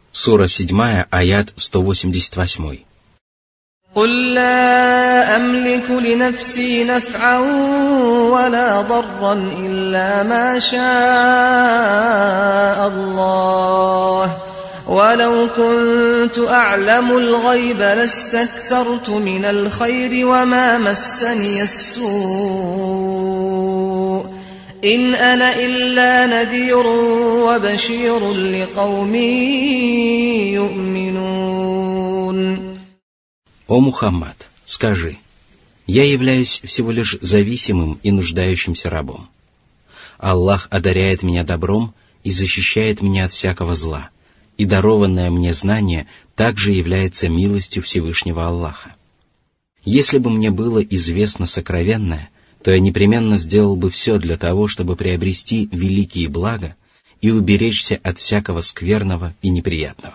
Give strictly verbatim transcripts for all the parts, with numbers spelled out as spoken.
Сура седьмая, аят сто восемьдесят восемь. قل لا أملك لنفسي نفعا ولا ضرا إلا ما شاء الله ولو كنت أعلم الغيب لاستكثرت من الخير وما مسني السوء إن أنا إلا نذير وبشير لقوم يؤمنون. О Мухаммад, скажи, я являюсь всего лишь зависимым и нуждающимся рабом. Аллах одаряет меня добром и защищает меня от всякого зла, и дарованное мне знание также является милостью Всевышнего Аллаха. Если бы мне было известно сокровенное, то я непременно сделал бы все для того, чтобы приобрести великие блага и уберечься от всякого скверного и неприятного.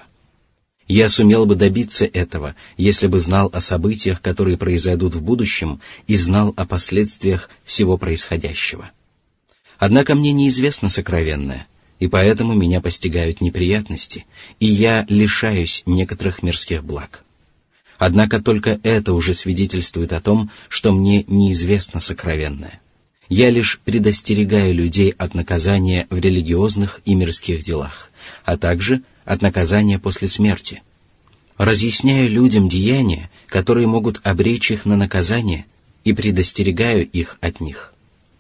Я сумел бы добиться этого, если бы знал о событиях, которые произойдут в будущем, и знал о последствиях всего происходящего. Однако мне неизвестно сокровенное, и поэтому меня постигают неприятности, и я лишаюсь некоторых мирских благ. Однако только это уже свидетельствует о том, что мне неизвестно сокровенное. Я лишь предостерегаю людей от наказания в религиозных и мирских делах, а также от наказания после смерти. Разъясняю людям деяния, которые могут обречь их на наказание, и предостерегаю их от них.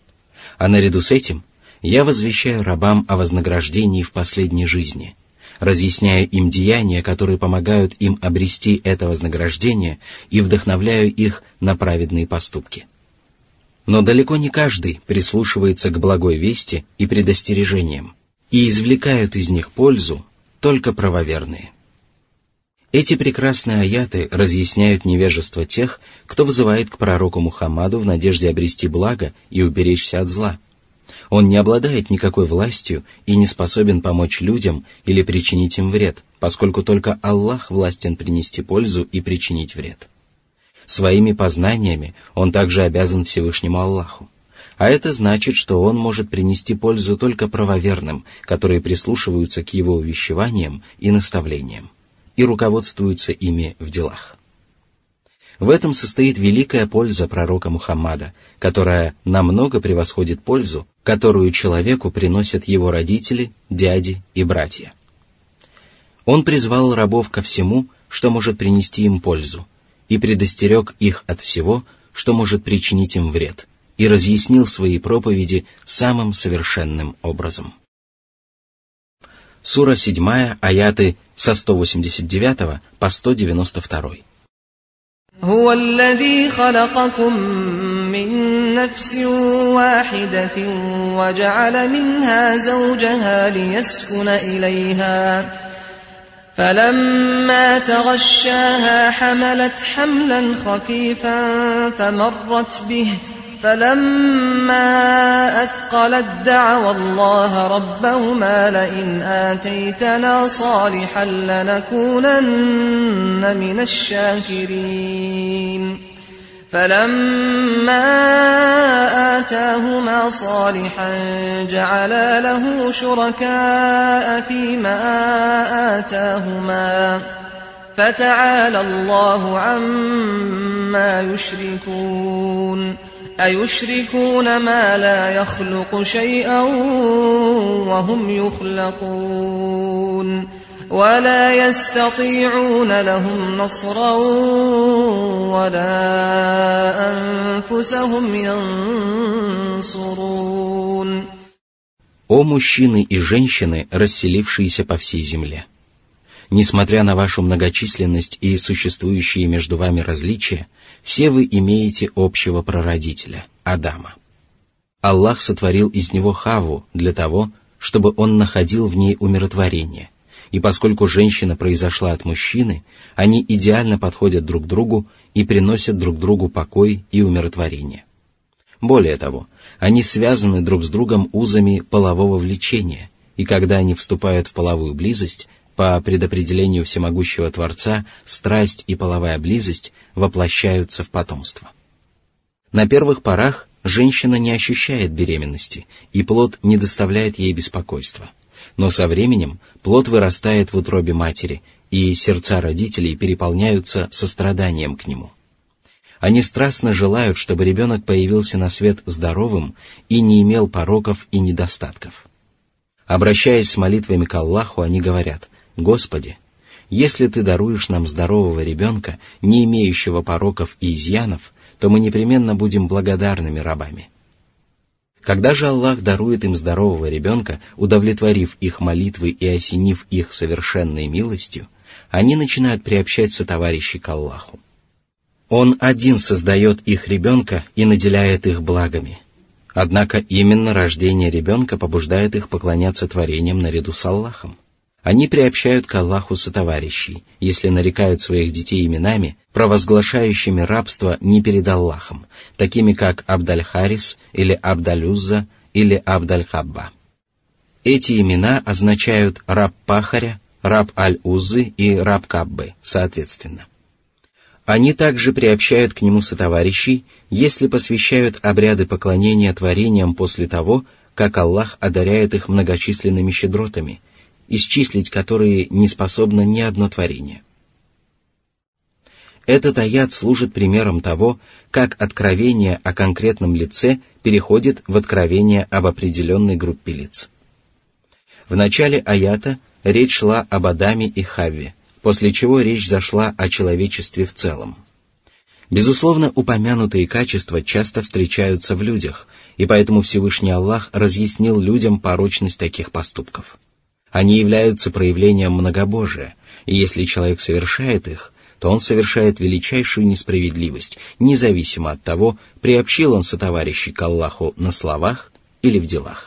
А наряду с этим я возвещаю рабам о вознаграждении в последней жизни, разъясняю им деяния, которые помогают им обрести это вознаграждение, и вдохновляю их на праведные поступки. Но далеко не каждый прислушивается к благой вести и предостережениям, и извлекают из них пользу только правоверные. Эти прекрасные аяты разъясняют невежество тех, кто вызывает к пророку Мухаммаду в надежде обрести благо и уберечься от зла. Он не обладает никакой властью и не способен помочь людям или причинить им вред, поскольку только Аллах властен принести пользу и причинить вред. Своими познаниями он также обязан Всевышнему Аллаху. А это значит, что он может принести пользу только правоверным, которые прислушиваются к его увещеваниям и наставлениям, и руководствуются ими в делах. В этом состоит великая польза пророка Мухаммада, которая намного превосходит пользу, которую человеку приносят его родители, дяди и братья. Он призвал рабов ко всему, что может принести им пользу, и предостерег их от всего, что может причинить им вред, и разъяснил свои проповеди самым совершенным образом. Сура седьмая, аяты со сто восемьдесят девятого по сто девяносто два. هو الذي خلقكم من نفس واحدة وجعل منها زوجها ليسكن إليها فلما تغشاها حملت حملا خفيفا فمرت به فلما أثقلت دعوا الله ربهما لئن آتيتنا صالحا لنكونن من الشاكرين فلما آتاهما صالحا جعلا له شركاء فيما آتاهما فتعالى الله عما يشركون أيشركون ما لا يخلق شيئا وهم يخلقون ولا يستطيعون لهم نصرا ولا أنفسهم ينصرون. О мужчины и женщины, расселившиеся по всей земле! Несмотря на вашу многочисленность и существующие между вами различия, все вы имеете общего прародителя, Адама. Аллах сотворил из него Хавву для того, чтобы он находил в ней умиротворение, и поскольку женщина произошла от мужчины, они идеально подходят друг другу и приносят друг другу покой и умиротворение. Более того, они связаны друг с другом узами полового влечения, и когда они вступают в половую близость, по предопределению всемогущего Творца, страсть и половая близость воплощаются в потомство. На первых порах женщина не ощущает беременности, и плод не доставляет ей беспокойства. Но со временем плод вырастает в утробе матери, и сердца родителей переполняются состраданием к нему. Они страстно желают, чтобы ребенок появился на свет здоровым и не имел пороков и недостатков. Обращаясь с молитвами к Аллаху, они говорят: «Господи, если Ты даруешь нам здорового ребенка, не имеющего пороков и изъянов, то мы непременно будем благодарными рабами». Когда же Аллах дарует им здорового ребенка, удовлетворив их молитвы и осенив их совершенной милостью, они начинают приобщать сотоварищей к Аллаху. Он один создает их ребенка и наделяет их благами. Однако именно рождение ребенка побуждает их поклоняться творениям наряду с Аллахом. Они приобщают к Аллаху сотоварищей, если нарекают своих детей именами, провозглашающими рабство не перед Аллахом, такими как Абдаль-Харис или Абдаль-Узза или Абдаль-Хабба. Эти имена означают раб Пахаря, раб Аль-Уззы и раб Каббы, соответственно. Они также приобщают к нему сотоварищей, если посвящают обряды поклонения творениям после того, как Аллах одаряет их многочисленными щедротами, исчислить которые не способно ни одно творение. Этот аят служит примером того, как откровение о конкретном лице переходит в откровение об определенной группе лиц. В начале аята речь шла об Адаме и Хавве, после чего речь зашла о человечестве в целом. Безусловно, упомянутые качества часто встречаются в людях, и поэтому Всевышний Аллах разъяснил людям порочность таких поступков. Они являются проявлением многобожия, и если человек совершает их, то он совершает величайшую несправедливость, независимо от того, приобщил он сотоварищей к Аллаху на словах или в делах.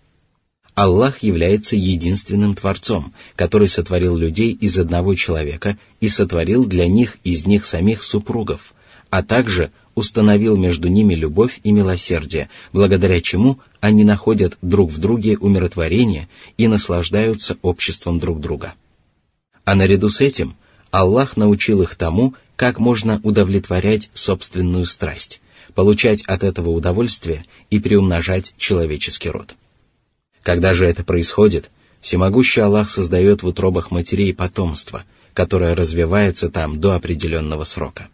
Аллах является единственным Творцом, который сотворил людей из одного человека и сотворил для них из них самих супругов, а также установил между ними любовь и милосердие, благодаря чему они находят друг в друге умиротворение и наслаждаются обществом друг друга. А наряду с этим Аллах научил их тому, как можно удовлетворять собственную страсть, получать от этого удовольствие и приумножать человеческий род. Когда же это происходит, всемогущий Аллах создает в утробах матерей потомство, которое развивается там до определенного срока.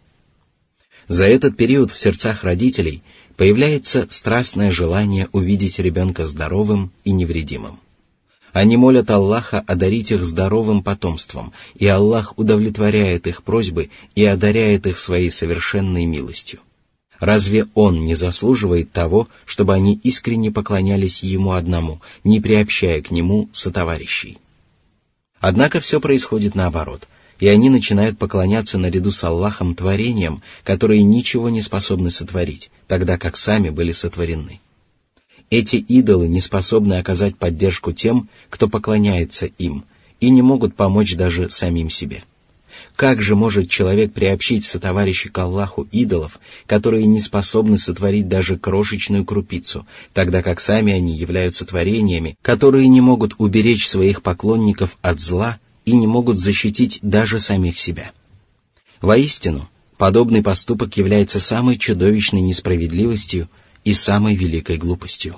За этот период в сердцах родителей появляется страстное желание увидеть ребенка здоровым и невредимым. Они молят Аллаха одарить их здоровым потомством, и Аллах удовлетворяет их просьбы и одаряет их своей совершенной милостью. Разве Он не заслуживает того, чтобы они искренне поклонялись Ему одному, не приобщая к Нему сотоварищей? Однако все происходит наоборот, и они начинают поклоняться наряду с Аллахом творениям, которые ничего не способны сотворить, тогда как сами были сотворены. Эти идолы не способны оказать поддержку тем, кто поклоняется им, и не могут помочь даже самим себе. Как же может человек приобщить в сотоварищи к Аллаху идолов, которые не способны сотворить даже крошечную крупицу, тогда как сами они являются творениями, которые не могут уберечь своих поклонников от зла и не могут защитить даже самих себя? Воистину, подобный поступок является самой чудовищной несправедливостью и самой великой глупостью.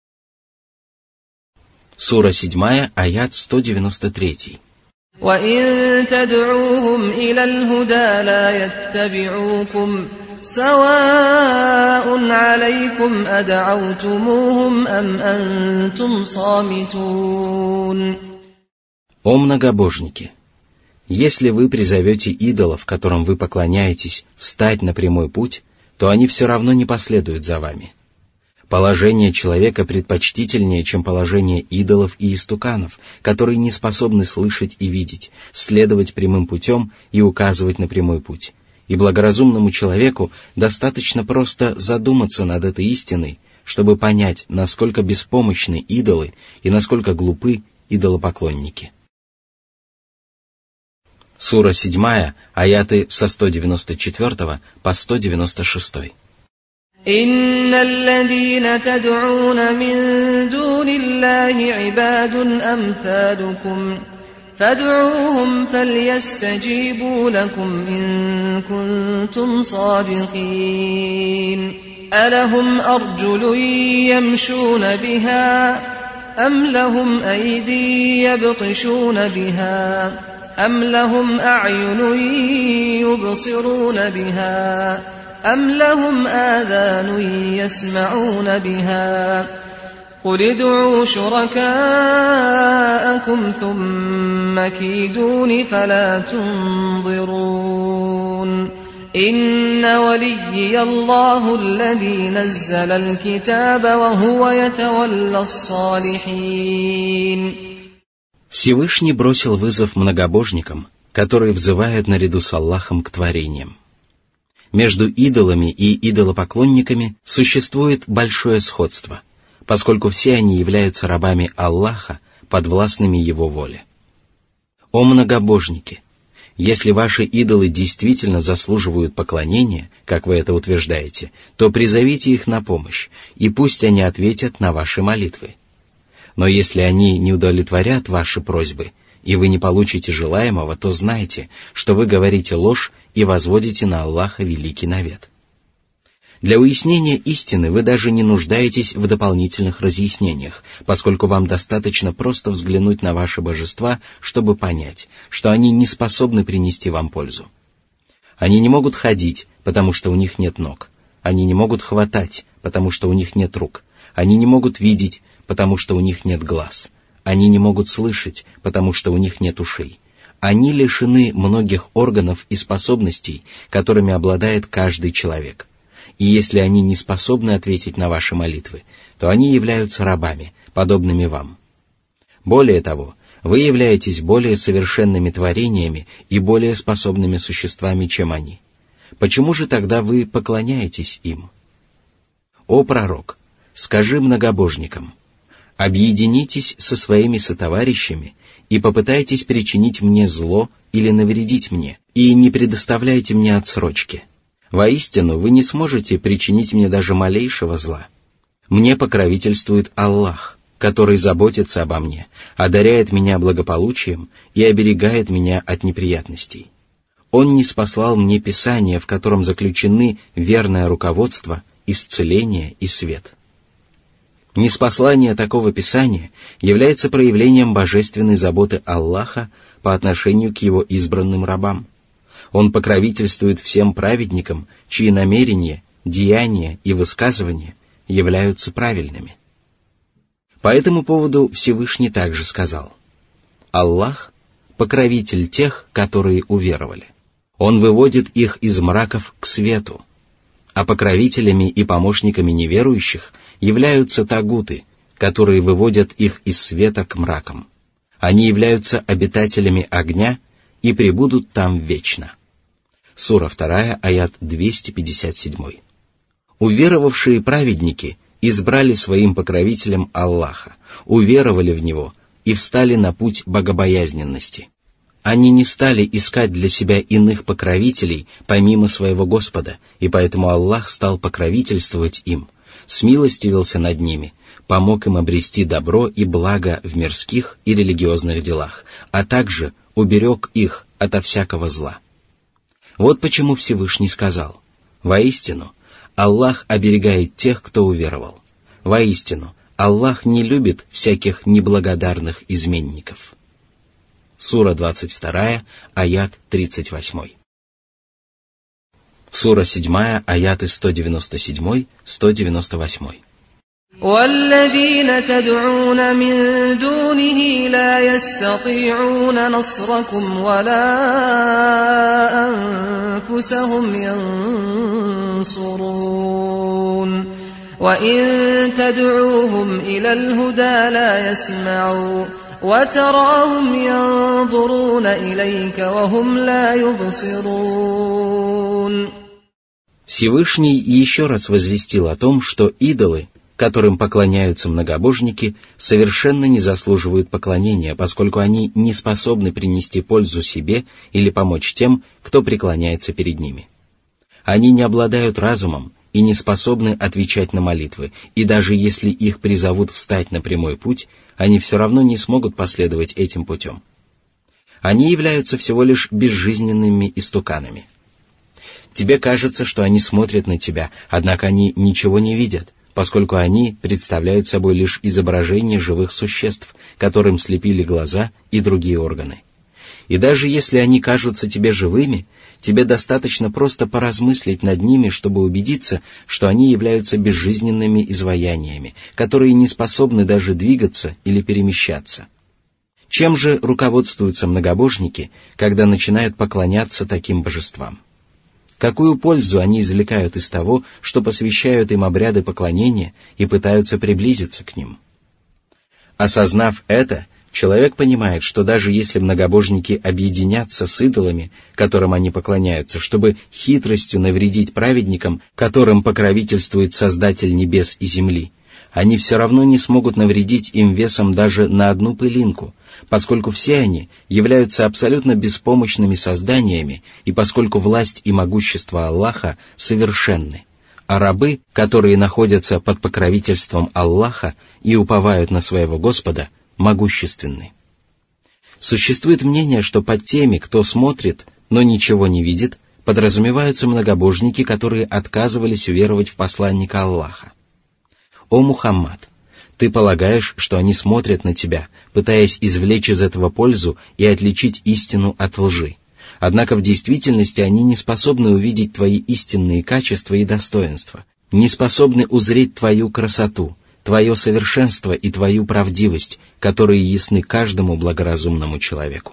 Сура седьмая, аят сто девяносто три. وَإِن تَدْعُوهُمْ إِلَى الْهُدَى لَا يَتَّبِعُوكُمْ سَوَاءٌ عَلَيْكُمْ أَدَعَوْتُمُوهُمْ أَمْ أَنْتُمْ صَامِتُونَ. О многобожники! Если вы призовете идолов, которым вы поклоняетесь, встать на прямой путь, то они все равно не последуют за вами. Положение человека предпочтительнее, чем положение идолов и истуканов, которые не способны слышать и видеть, следовать прямым путем и указывать на прямой путь. И благоразумному человеку достаточно просто задуматься над этой истиной, чтобы понять, насколько беспомощны идолы и насколько глупы идолопоклонники. Сура седьмая, аяты со сто девяносто четвёртого по сто девяносто шестой. إن الذين تدعون من دون الله عباد أمثالكم فادعوهم فليستجيبوا لكم إن كنتم صادقين ألهم أرجل يمشون بها أم لهم أيدي يبطشون بها أم لهم أعين يبصرون بها أم لهم آذان يسمعون بها قل ادعوا شركاءكم ثم كيدون فلا تنظرون إن وليي الله الذي نزل الكتاب وهو يتولى الصالحين. Всевышний бросил вызов многобожникам, которые взывают наряду с Аллахом к творениям. Между идолами и идолопоклонниками существует большое сходство, поскольку все они являются рабами Аллаха, подвластными Его воле. О многобожники! Если ваши идолы действительно заслуживают поклонения, как вы это утверждаете, то призовите их на помощь, и пусть они ответят на ваши молитвы. Но если они не удовлетворят ваши просьбы, и вы не получите желаемого, то знайте, что вы говорите ложь и возводите на Аллаха великий навет. Для уяснения истины вы даже не нуждаетесь в дополнительных разъяснениях, поскольку вам достаточно просто взглянуть на ваши божества, чтобы понять, что они не способны принести вам пользу. Они не могут ходить, потому что у них нет ног. Они не могут хватать, потому что у них нет рук. Они не могут видеть, потому что у них нет глаз. Они не могут слышать, потому что у них нет ушей. Они лишены многих органов и способностей, которыми обладает каждый человек. И если они не способны ответить на ваши молитвы, то они являются рабами, подобными вам. Более того, вы являетесь более совершенными творениями и более способными существами, чем они. Почему же тогда вы поклоняетесь им? О пророк, скажи многобожникам: объединитесь со своими сотоварищами и попытайтесь причинить мне зло или навредить мне, и не предоставляйте мне отсрочки. Воистину, вы не сможете причинить мне даже малейшего зла. Мне покровительствует Аллах, который заботится обо мне, одаряет меня благополучием и оберегает меня от неприятностей. Он ниспослал мне Писание, в котором заключены верное руководство, исцеление и свет. Ниспослание такого Писания является проявлением божественной заботы Аллаха по отношению к Его избранным рабам. Он покровительствует всем праведникам, чьи намерения, деяния и высказывания являются правильными. По этому поводу Всевышний также сказал: Аллах — покровитель тех, которые уверовали. Он выводит их из мраков к свету, а покровителями и помощниками неверующих являются тагуты, которые выводят их из света к мракам. Они являются обитателями огня и пребудут там вечно. Сура два, аят двести пятьдесят семь. Уверовавшие праведники избрали своим покровителем Аллаха, уверовали в Него и встали на путь богобоязненности. Они не стали искать для себя иных покровителей помимо своего Господа, и поэтому Аллах стал покровительствовать им, смилостивился над ними, помог им обрести добро и благо в мирских и религиозных делах, а также уберег их ото всякого зла. Вот почему Всевышний сказал: воистину, Аллах оберегает тех, кто уверовал. Воистину, Аллах не любит всяких неблагодарных изменников. Сура двадцать два, аят тридцать восемь. Сура семь, аяты сто девяносто семь - сто девяносто восемь. والذين تدعون من دونه لا يستطيعون نصركم ولا أنفسهم ينصرون وإن تدعوهم إلى الهدى لا يسمعون وتراهم ينظرون إليك وهم لا يبصرون. Всевышний еще раз возвестил о том, что идолы, которым поклоняются многобожники, совершенно не заслуживают поклонения, поскольку они не способны принести пользу себе или помочь тем, кто преклоняется перед ними. Они не обладают разумом и не способны отвечать на молитвы, и даже если их призовут встать на прямой путь, они все равно не смогут последовать этим путем. Они являются всего лишь безжизненными истуканами. Тебе кажется, что они смотрят на тебя, однако они ничего не видят, поскольку они представляют собой лишь изображение живых существ, которым слепили глаза и другие органы. И даже если они кажутся тебе живыми, тебе достаточно просто поразмыслить над ними, чтобы убедиться, что они являются безжизненными изваяниями, которые не способны даже двигаться или перемещаться. Чем же руководствуются многобожники, когда начинают поклоняться таким божествам? Какую пользу они извлекают из того, что посвящают им обряды поклонения и пытаются приблизиться к ним? Осознав это, человек понимает, что даже если многобожники объединятся с идолами, которым они поклоняются, чтобы хитростью навредить праведникам, которым покровительствует Создатель небес и земли, они все равно не смогут навредить им весом даже на одну пылинку, поскольку все они являются абсолютно беспомощными созданиями и поскольку власть и могущество Аллаха совершенны, а рабы, которые находятся под покровительством Аллаха и уповают на своего Господа, могущественны. Существует мнение, что под теми, кто смотрит, но ничего не видит, подразумеваются многобожники, которые отказывались уверовать в посланника Аллаха. «О Мухаммад, ты полагаешь, что они смотрят на тебя, пытаясь извлечь из этого пользу и отличить истину от лжи. Однако в действительности они не способны увидеть твои истинные качества и достоинства, не способны узреть твою красоту, твое совершенство и твою правдивость, которые ясны каждому благоразумному человеку».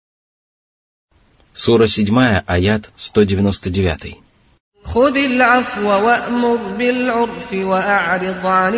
Сура седьмая, аят сто девяносто девять. خذ العفو وأمر بالعرف وأعرض عن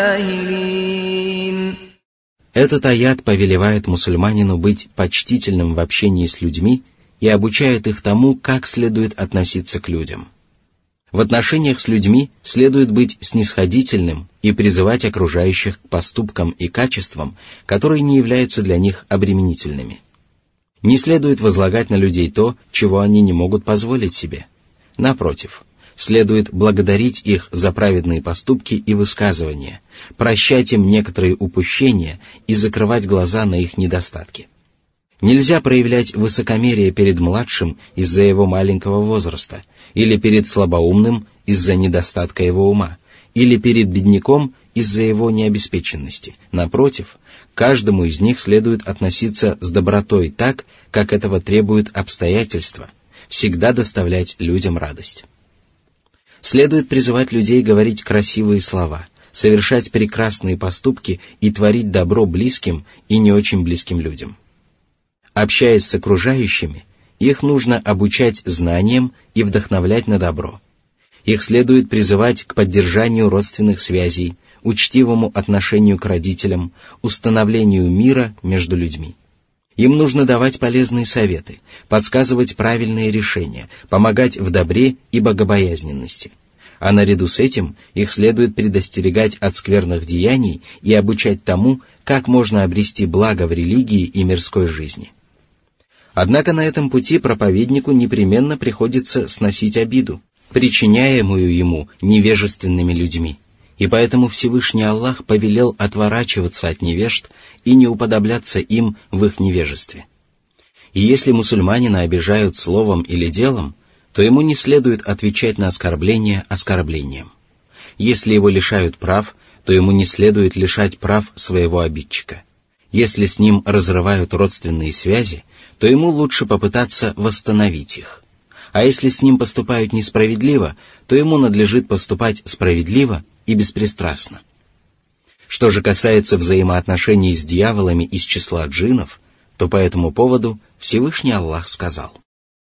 الجاهلين. Этот аят повелевает мусульманину быть почтительным в общении с людьми и обучает их тому, как следует относиться к людям. В отношениях с людьми следует быть снисходительным и призывать окружающих к поступкам и качествам, которые не являются для них обременительными. Не следует возлагать на людей то, чего они не могут позволить себе. Напротив, следует благодарить их за праведные поступки и высказывания, прощать им некоторые упущения и закрывать глаза на их недостатки. Нельзя проявлять высокомерие перед младшим из-за его маленького возраста, или перед слабоумным из-за недостатка его ума, или перед бедняком из-за его необеспеченности. Напротив, к каждому из них следует относиться с добротой так, как этого требуют обстоятельства, всегда доставлять людям радость. Следует призывать людей говорить красивые слова, совершать прекрасные поступки и творить добро близким и не очень близким людям. Общаясь с окружающими, их нужно обучать знаниям и вдохновлять на добро. Их следует призывать к поддержанию родственных связей, учтивому отношению к родителям, установлению мира между людьми. Им нужно давать полезные советы, подсказывать правильные решения, помогать в добре и богобоязненности. А наряду с этим их следует предостерегать от скверных деяний и обучать тому, как можно обрести благо в религии и мирской жизни. Однако на этом пути проповеднику непременно приходится сносить обиду, причиняемую ему невежественными людьми. И поэтому Всевышний Аллах повелел отворачиваться от невежд и не уподобляться им в их невежестве. И если мусульманина обижают словом или делом, то ему не следует отвечать на оскорбление оскорблением. Если его лишают прав, то ему не следует лишать прав своего обидчика. Если с ним разрывают родственные связи, то ему лучше попытаться восстановить их. А если с ним поступают несправедливо, то ему надлежит поступать справедливо и беспристрастно. Что же касается взаимоотношений с дьяволами из числа джиннов, то по этому поводу Всевышний Аллах сказал.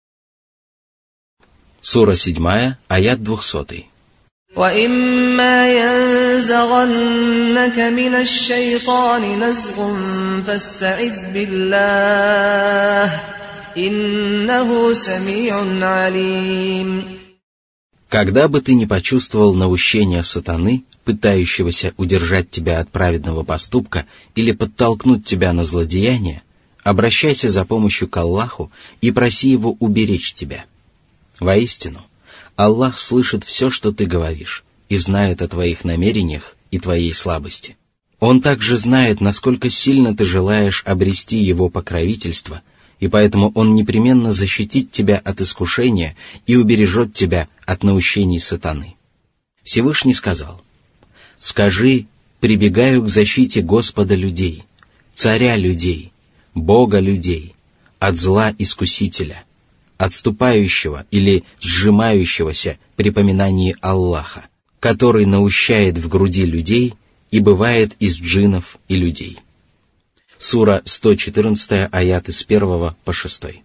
Сура седьмая, аят двухсотый. وَإِمَّا يَنزَغَنَّكَ مِنَ الشَّيْطَانِ نَزْغٌ فَاسْتَعِذْ بِاللَّهِ إِنَّهُ سَمِيعٌ عَلِيمٌ. Когда бы ты не почувствовал наущения сатаны, пытающегося удержать тебя от праведного поступка или подтолкнуть тебя на злодеяние, обращайся за помощью к Аллаху и проси Его уберечь тебя. Воистину, Аллах слышит все, что ты говоришь, и знает о твоих намерениях и твоей слабости. Он также знает, насколько сильно ты желаешь обрести Его покровительство, и поэтому Он непременно защитит тебя от искушения и убережет тебя от наущений сатаны. Всевышний сказал: Скажи: прибегаю к защите Господа людей, Царя людей, Бога людей, от зла искусителя, отступающего или сжимающегося при поминании Аллаха, который наущает в груди людей и бывает из джиннов и людей. Сура сто четырнадцать, аяты с первого по шестой.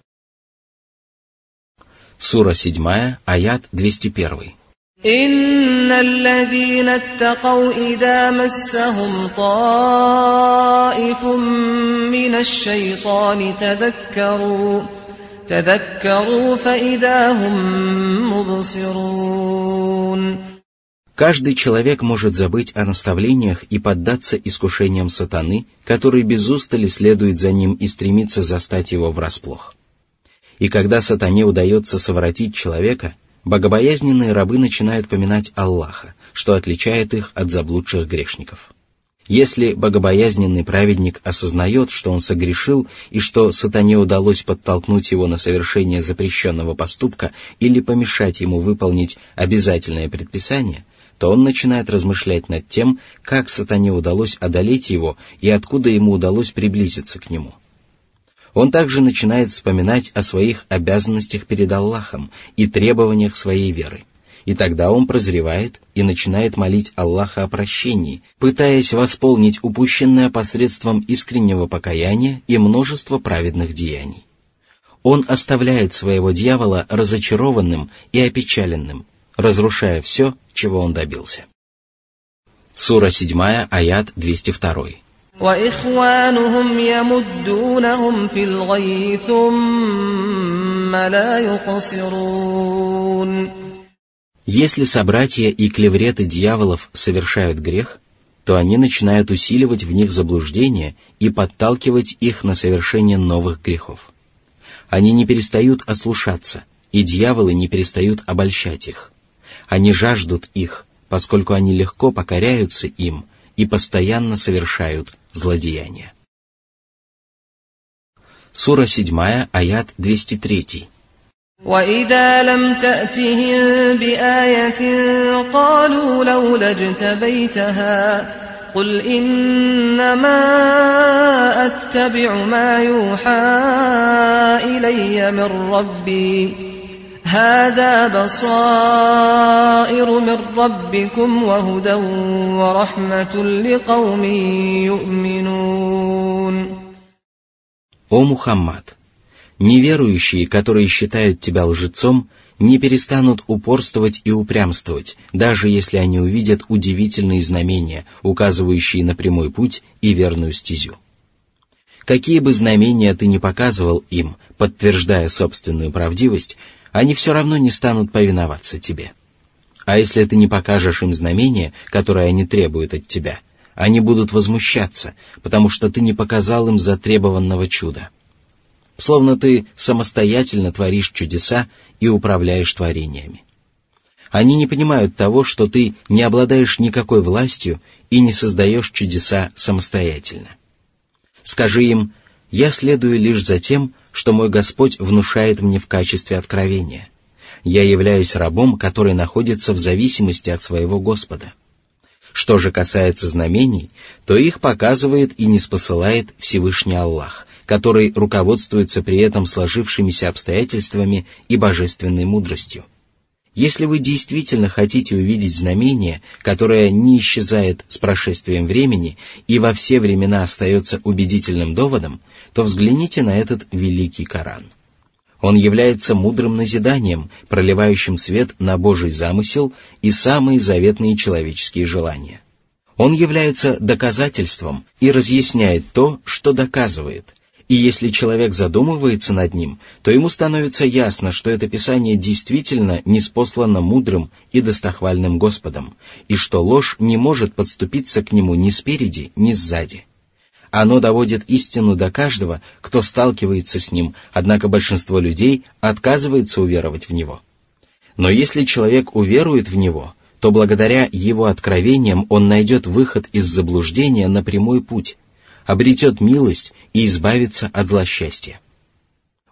Сура семь, аят двести один. إن الذين اتقوا إذا مسهم طائف من الشيطان تذكروا تذكروا فإذا هم مبصرون. Каждый человек может забыть о наставлениях и поддаться искушениям сатаны, который без устали следует за ним и стремится застать его врасплох. И когда сатане удается совратить человека, богобоязненные рабы начинают поминать Аллаха, что отличает их от заблудших грешников. Если богобоязненный праведник осознает, что он согрешил и что сатане удалось подтолкнуть его на совершение запрещенного поступка или помешать ему выполнить обязательное предписание, то он начинает размышлять над тем, как сатане удалось одолеть его и откуда ему удалось приблизиться к нему. Он также начинает вспоминать о своих обязанностях перед Аллахом и требованиях своей веры. И тогда он прозревает и начинает молить Аллаха о прощении, пытаясь восполнить упущенное посредством искреннего покаяния и множества праведных деяний. Он оставляет своего дьявола разочарованным и опечаленным, разрушая все, чего он добился. Сура семь, аят двести два. وإخوانهم يمدونهم في الغي ثم لا يقصرون. Если собратья и клевреты дьяволов совершают грех, то они начинают усиливать в них заблуждение и подталкивать их на совершение новых грехов. Они не перестают ослушаться, и дьяволы не перестают обольщать их. Они жаждут их, поскольку они легко покоряются им и постоянно совершают злодеяния. Сура семь, аят двести три. وَإِذَا لَمْ تَأْتِهِمْ بِآيَةٍ قَالُوا لَوْلَا اجْتَبَيْتَهَا قُلْ إِنَّمَا أَتَّبِعُ مَا يُوحَى إِلَيَّ مِنْ رَبِّي هَذَا بَصَائِرُ مِنْ رَبِّكُمْ وَهُدًى وَرَحْمَةٌ لِقَوْمٍ يُؤْمِنُونَ. О Мухаммад! Неверующие, которые считают тебя лжецом, не перестанут упорствовать и упрямствовать, даже если они увидят удивительные знамения, указывающие на прямой путь и верную стезю. Какие бы знамения ты ни показывал им, подтверждая собственную правдивость, они все равно не станут повиноваться тебе. А если ты не покажешь им знамения, которые они требуют от тебя, они будут возмущаться, потому что ты не показал им затребованного чуда. Словно ты самостоятельно творишь чудеса и управляешь творениями. Они не понимают того, что ты не обладаешь никакой властью и не создаешь чудеса самостоятельно. Скажи им: «Я следую лишь за тем, что мой Господь внушает мне в качестве откровения. Я являюсь рабом, который находится в зависимости от своего Господа. Что же касается знамений, то их показывает и ниспосылает Всевышний Аллах, который руководствуется при этом сложившимися обстоятельствами и божественной мудростью. Если вы действительно хотите увидеть знамение, которое не исчезает с прошествием времени и во все времена остается убедительным доводом, то взгляните на этот великий Коран. Он является мудрым назиданием, проливающим свет на Божий замысел и самые заветные человеческие желания. Он является доказательством и разъясняет то, что доказывает. И если человек задумывается над ним, то ему становится ясно, что это Писание действительно ниспослано мудрым и достохвальным Господом, и что ложь не может подступиться к нему ни спереди, ни сзади. Оно доводит истину до каждого, кто сталкивается с ним, однако большинство людей отказывается уверовать в него. Но если человек уверует в него, то благодаря его откровениям он найдет выход из заблуждения на прямой путь, обретет милость и избавится от злосчастья.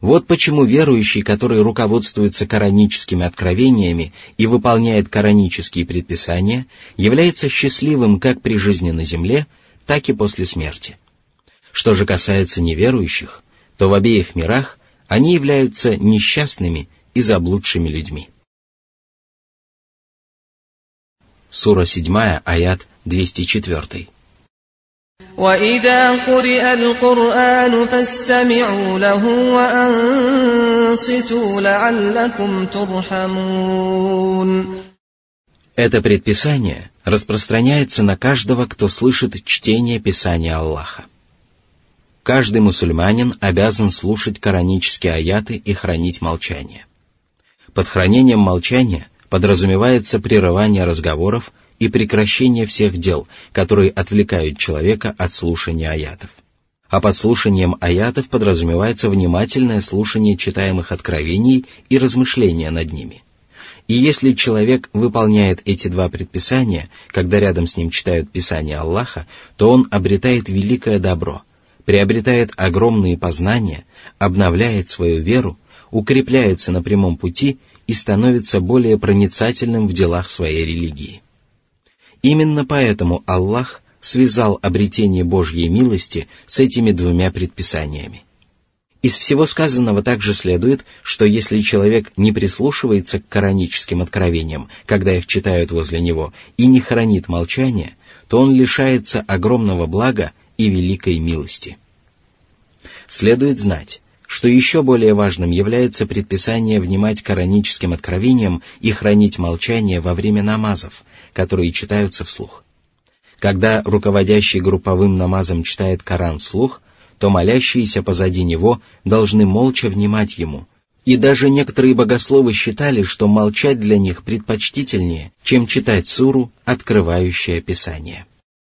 Вот почему верующий, который руководствуется кораническими откровениями и выполняет коранические предписания, является счастливым как при жизни на земле, так и после смерти. Что же касается неверующих, то в обеих мирах они являются несчастными и заблудшими людьми. Сура седьмая, аят двести четыре. وَإِذَا قُرِئَ الْقُرْآنُ فَاسْتَمِعُوا لَهُ وَأَنصِتُوا لَعَلَّكُمْ تُرْحَمُونَ. Это предписание распространяется на каждого, кто слышит чтение Писания Аллаха. Каждый мусульманин обязан слушать коранические аяты и хранить молчание. Под хранением молчания подразумевается прерывание разговоров и прекращение всех дел, которые отвлекают человека от слушания аятов. А под слушанием аятов подразумевается внимательное слушание читаемых откровений и размышления над ними. И если человек выполняет эти два предписания, когда рядом с ним читают Писание Аллаха, то он обретает великое добро, приобретает огромные познания, обновляет свою веру, укрепляется на прямом пути и становится более проницательным в делах своей религии. Именно поэтому Аллах связал обретение Божьей милости с этими двумя предписаниями. Из всего сказанного также следует, что если человек не прислушивается к кораническим откровениям, когда их читают возле него, и не хранит молчание, то он лишается огромного блага и великой милости. Следует знать, что еще более важным является предписание внимать кораническим откровениям и хранить молчание во время намазов, которые читаются вслух. Когда руководящий групповым намазом читает Коран вслух, то молящиеся позади него должны молча внимать ему. И даже некоторые богословы считали, что молчать для них предпочтительнее, чем читать суру, открывающая Писание.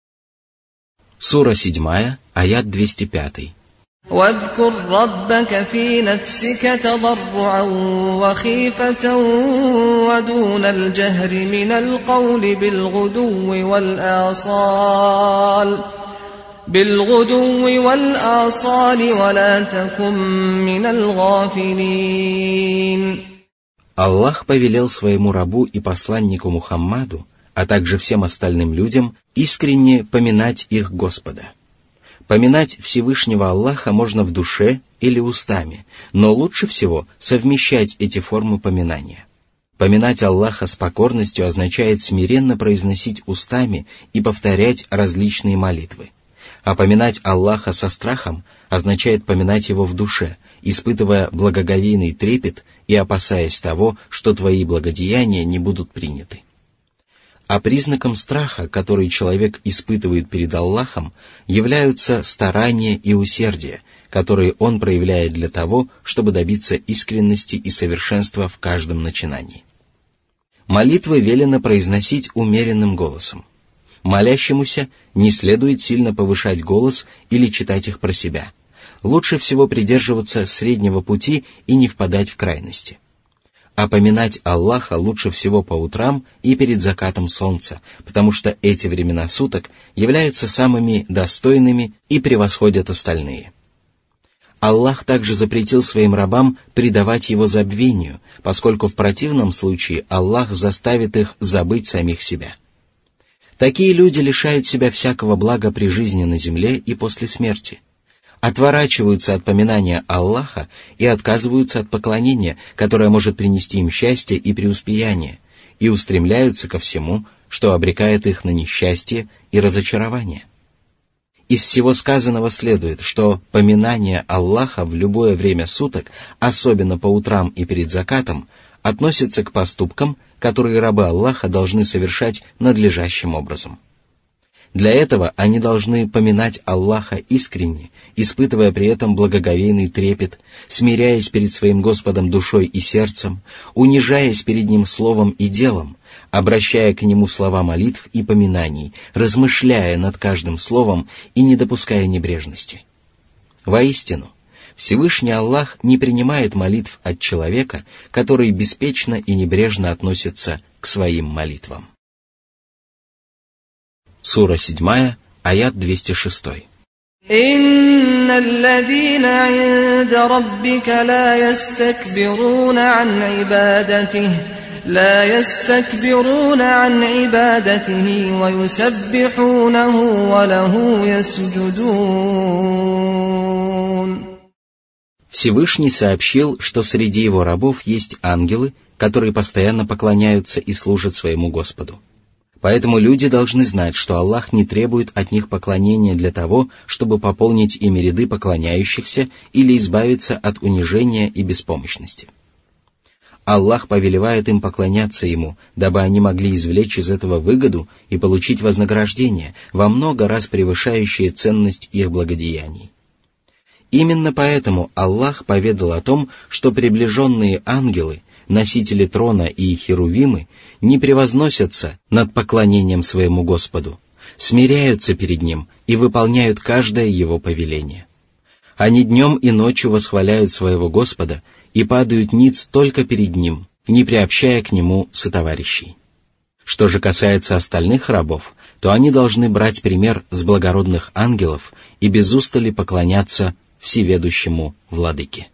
Сура седьмая, аят двести пятый. واذكر ربك في نفسك تضرعا وخيفة ودون الجهر من القول بالغدو والآصال بالغدو والآصال ولا تكن من الغافلين. Аллах повелел своему рабу и посланнику Мухаммаду, а также всем остальным людям, искренне поминать их Господа. Поминать Всевышнего Аллаха можно в душе или устами, но лучше всего совмещать эти формы поминания. Поминать Аллаха с покорностью означает смиренно произносить устами и повторять различные молитвы. А поминать Аллаха со страхом означает поминать Его в душе, испытывая благоговейный трепет и опасаясь того, что твои благодеяния не будут приняты. А признаком страха, который человек испытывает перед Аллахом, являются старания и усердие, которые он проявляет для того, чтобы добиться искренности и совершенства в каждом начинании. Молитвы велено произносить умеренным голосом. Молящемуся не следует сильно повышать голос или читать их про себя. Лучше всего придерживаться среднего пути и не впадать в крайности. А поминать Аллаха лучше всего по утрам и перед закатом солнца, потому что эти времена суток являются самыми достойными и превосходят остальные. Аллах также запретил своим рабам предавать его забвению, поскольку в противном случае Аллах заставит их забыть самих себя. Такие люди лишают себя всякого блага при жизни на земле и после смерти, отворачиваются от поминания Аллаха и отказываются от поклонения, которое может принести им счастье и преуспеяние, и устремляются ко всему, что обрекает их на несчастье и разочарование. Из всего сказанного следует, что поминание Аллаха в любое время суток, особенно по утрам и перед закатом, относится к поступкам, которые рабы Аллаха должны совершать надлежащим образом. Для этого они должны поминать Аллаха искренне, испытывая при этом благоговейный трепет, смиряясь перед своим Господом душой и сердцем, унижаясь перед Ним словом и делом, обращая к Нему слова молитв и поминаний, размышляя над каждым словом и не допуская небрежности. Воистину, Всевышний Аллах не принимает молитв от человека, который беспечно и небрежно относится к своим молитвам. Сура седьмая, аят двести шесть. إن الذين عند ربك لا يستكبرون عن عبادته لا يستكبرون عن عبادته ويسبحونه وله يسجدون. Всевышний сообщил, что среди его рабов есть ангелы, которые постоянно поклоняются и служат своему Господу. Поэтому люди должны знать, что Аллах не требует от них поклонения для того, чтобы пополнить ими ряды поклоняющихся или избавиться от унижения и беспомощности. Аллах повелевает им поклоняться Ему, дабы они могли извлечь из этого выгоду и получить вознаграждение, во много раз превышающее ценность их благодеяний. Именно поэтому Аллах поведал о том, что приближенные ангелы, носители трона и херувимы, не превозносятся над поклонением своему Господу, смиряются перед Ним и выполняют каждое Его повеление. Они днем и ночью восхваляют своего Господа и падают ниц только перед Ним, не приобщая к Нему сотоварищей. Что же касается остальных рабов, то они должны брать пример с благородных ангелов и без устали поклоняться Всеведущему Владыке.